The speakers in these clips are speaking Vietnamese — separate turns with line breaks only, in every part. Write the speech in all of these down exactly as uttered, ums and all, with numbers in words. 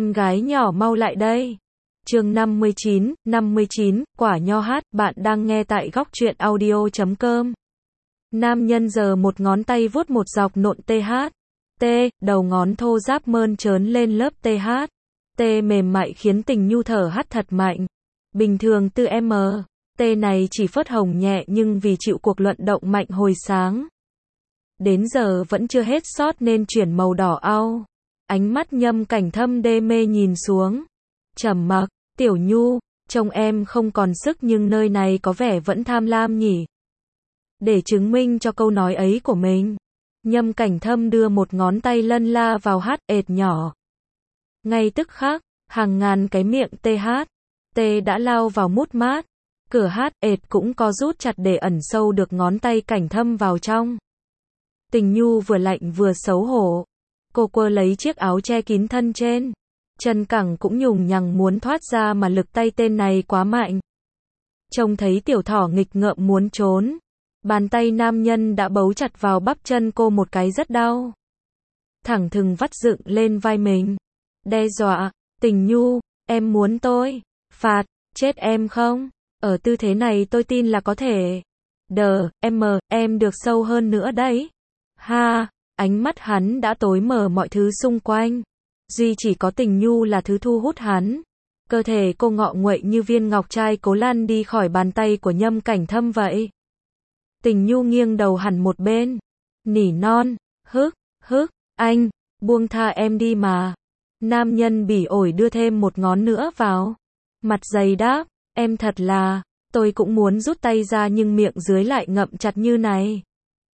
em gái nhỏ mau lại đây. Chương năm mươi chín, năm mươi chín, quả nho hát, bạn đang nghe tại góc truyện audio chấm com. Nam nhân giơ một ngón tay vuốt một dọc nộn tê hát. T, đầu ngón thô ráp mơn trớn lên lớp tê hát. T mềm mại khiến Tình Nhu thở hắt thật mạnh. Bình thường từ M, T này chỉ phớt hồng nhẹ nhưng vì chịu cuộc luận động mạnh hồi sáng. Đến giờ vẫn chưa hết sót nên chuyển màu đỏ au. Ánh mắt Nhâm Cảnh Thâm đê mê nhìn xuống. Trầm mặc, Tiểu Nhu, trông em không còn sức nhưng nơi này có vẻ vẫn tham lam nhỉ. Để chứng minh cho câu nói ấy của mình, Nhâm Cảnh Thâm đưa một ngón tay lân la vào hát ệt nhỏ. Ngay tức khắc, hàng ngàn cái miệng tê hát, tê đã lao vào mút mát. Cửa hát ệt cũng co rút chặt để ẩn sâu được ngón tay Cảnh Thâm vào trong. Tình Nhu vừa lạnh vừa xấu hổ. Cô quơ lấy chiếc áo che kín thân trên. Chân cẳng cũng nhùng nhằng muốn thoát ra mà lực tay tên này quá mạnh. Trông thấy tiểu thỏ nghịch ngợm muốn trốn. Bàn tay nam nhân đã bấu chặt vào bắp chân cô một cái rất đau. Thẳng thừng vắt dựng lên vai mình. Đe dọa, Tình Nhu, em muốn tôi phạt, chết em không? Ở tư thế này tôi tin là có thể. Đờ, em, em được sâu hơn nữa đấy. Ha, ánh mắt hắn đã tối mờ mọi thứ xung quanh. Duy chỉ có Tình Nhu là thứ thu hút hắn. Cơ thể cô ngọ nguậy như viên ngọc trai cố lăn đi khỏi bàn tay của Nhâm Cảnh Thâm vậy. Tình Nhu nghiêng đầu hẳn một bên. Nỉ non, hức, hức, anh, buông tha em đi mà. Nam nhân bỉ ổi đưa thêm một ngón nữa vào. Mặt dày đáp, em thật là, tôi cũng muốn rút tay ra nhưng miệng dưới lại ngậm chặt như này.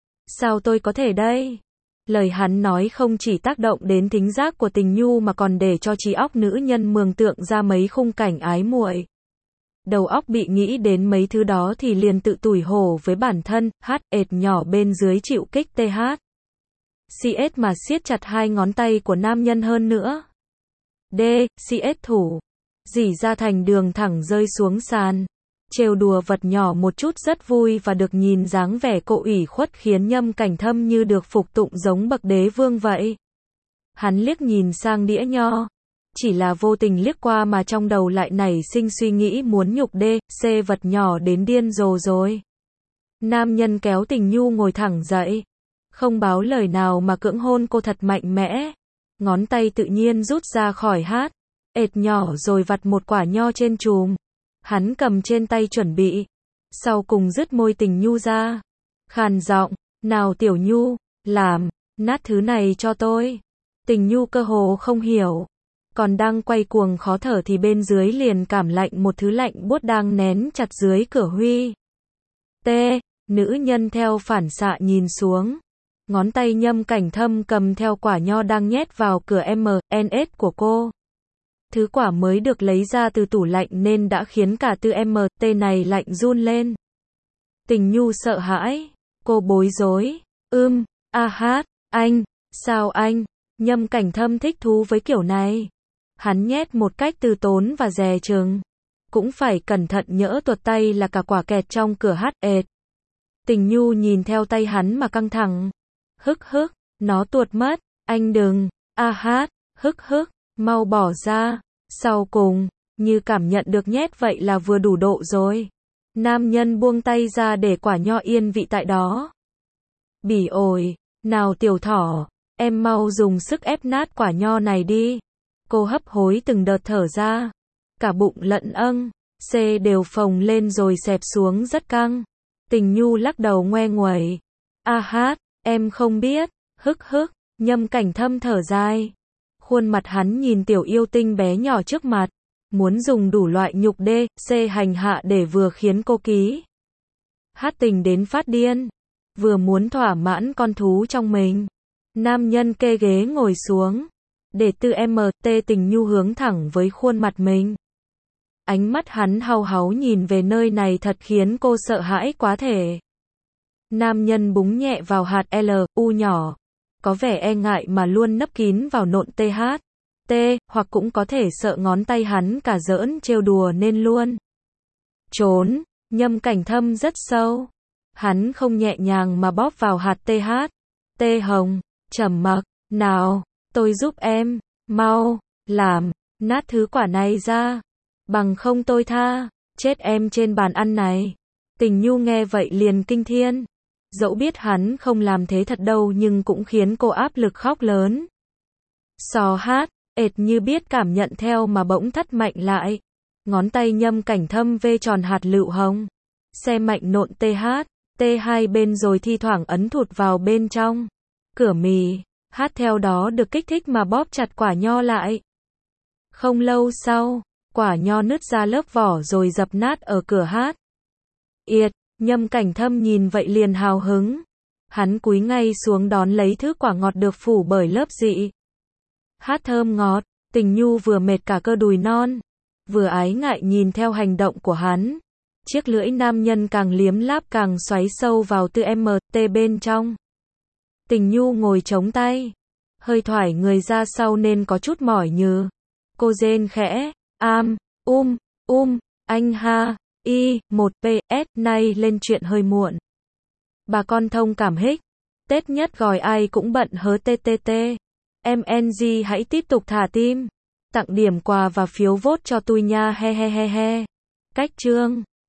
Sao tôi có thể đây? Lời hắn nói không chỉ tác động đến thính giác của Tình Nhu mà còn để cho trí óc nữ nhân mường tượng ra mấy khung cảnh ái muội. Đầu óc bị nghĩ đến mấy thứ đó thì liền tự tủi hổ với bản thân, hát ệt nhỏ bên dưới chịu kích tê hát. xê ét mà siết chặt hai ngón tay của nam nhân hơn nữa. D, xê ét thủ. Rỉ ra thành đường thẳng rơi xuống sàn. Trêu đùa vật nhỏ một chút rất vui và được nhìn dáng vẻ cô ủy khuất khiến Nhâm Cảnh Thâm như được phục tụng giống bậc đế vương vậy. Hắn liếc nhìn sang đĩa nho. Chỉ là vô tình liếc qua mà trong đầu lại nảy sinh suy nghĩ muốn nhục D, C vật nhỏ đến điên rồ rồi. Nam nhân kéo Tình Nhu ngồi thẳng dậy. Không báo lời nào mà cưỡng hôn cô thật mạnh mẽ. Ngón tay tự nhiên rút ra khỏi hát. Ệt nhỏ rồi vặt một quả nho trên chùm. Hắn cầm trên tay chuẩn bị. Sau cùng dứt môi Tình Nhu ra. Khàn giọng, nào Tiểu Nhu, làm, nát thứ này cho tôi. Tình Nhu cơ hồ không hiểu. Còn đang quay cuồng khó thở thì bên dưới liền cảm lạnh một thứ lạnh buốt đang nén chặt dưới cửa huy. T, nữ nhân theo phản xạ nhìn xuống. Ngón tay Nhâm Cảnh Thâm cầm theo quả nho đang nhét vào cửa M, N S của cô. Thứ quả mới được lấy ra từ tủ lạnh nên đã khiến cả tư M, T này lạnh run lên. Tình Nhu sợ hãi. Cô bối rối. Ưm, a hát, anh, sao anh? Nhâm Cảnh Thâm thích thú với kiểu này. Hắn nhét một cách từ tốn và dè chừng. Cũng phải cẩn thận nhỡ tuột tay là cả quả kẹt trong cửa hát ệt. Tình Nhu nhìn theo tay hắn mà căng thẳng. Hức hức, nó tuột mất, anh đừng, a hát, hức hức, mau bỏ ra. Sau cùng, như cảm nhận được nhét vậy là vừa đủ độ rồi. Nam nhân buông tay ra để quả nho yên vị tại đó. Bỉ ổi, nào tiểu thỏ, em mau dùng sức ép nát quả nho này đi. Cô hấp hối từng đợt thở ra. Cả bụng lẫn âng, C đều phồng lên rồi xẹp xuống rất căng. Tình Nhu lắc đầu ngoe nguẩy. A hát, em không biết, hức hức, Nhâm Cảnh Thâm thở dài. Khuôn mặt hắn nhìn tiểu yêu tinh bé nhỏ trước mặt. Muốn dùng đủ loại nhục D, C hành hạ để vừa khiến cô ký. Hát tình đến phát điên. Vừa muốn thỏa mãn con thú trong mình. Nam nhân kê ghế ngồi xuống. Để tư M, T Tình Nhu hướng thẳng với khuôn mặt mình. Ánh mắt hắn hau háu nhìn về nơi này thật khiến cô sợ hãi quá thể. Nam nhân búng nhẹ vào hạt L, U nhỏ. Có vẻ e ngại mà luôn nấp kín vào nộn T H. T, hoặc cũng có thể sợ ngón tay hắn cả giỡn trêu đùa nên luôn. Trốn, Nhâm Cảnh Thâm rất sâu. Hắn không nhẹ nhàng mà bóp vào hạt T H. T hồng, trầm mặc, nào, tôi giúp em, mau, làm. Nát thứ quả này ra. Bằng không tôi tha. Chết em trên bàn ăn này. Tình Nhu nghe vậy liền kinh thiên. Dẫu biết hắn không làm thế thật đâu nhưng cũng khiến cô áp lực khóc lớn. Sò hát, ệt như biết cảm nhận theo mà bỗng thắt mạnh lại. Ngón tay Nhâm Cảnh Thâm vê tròn hạt lựu hồng. Xe mạnh nộn tê hát, tê hai bên rồi thi thoảng ấn thụt vào bên trong. Cửa mì, hát theo đó được kích thích mà bóp chặt quả nho lại. Không lâu sau, quả nho nứt ra lớp vỏ rồi dập nát ở cửa hát. Yệt, Nhâm Cảnh Thâm nhìn vậy liền hào hứng. Hắn cúi ngay xuống đón lấy thứ quả ngọt được phủ bởi lớp dị. Hát thơm ngọt, Tình Nhu vừa mệt cả cơ đùi non, vừa ái ngại nhìn theo hành động của hắn. Chiếc lưỡi nam nhân càng liếm láp càng xoáy sâu vào tư em tê bên trong. Tình Nhu ngồi chống tay, hơi thoải người ra sau nên có chút mỏi nhừ. Cô rên khẽ, am, um, um, anh ha, y, một pê ét, nay lên chuyện hơi muộn. Bà con thông cảm hích, Tết nhất gọi ai cũng bận hớ tê tê tê. Em en giê hãy tiếp tục thả tim, tặng điểm quà và phiếu vote cho tôi nha he he he he. Cách chương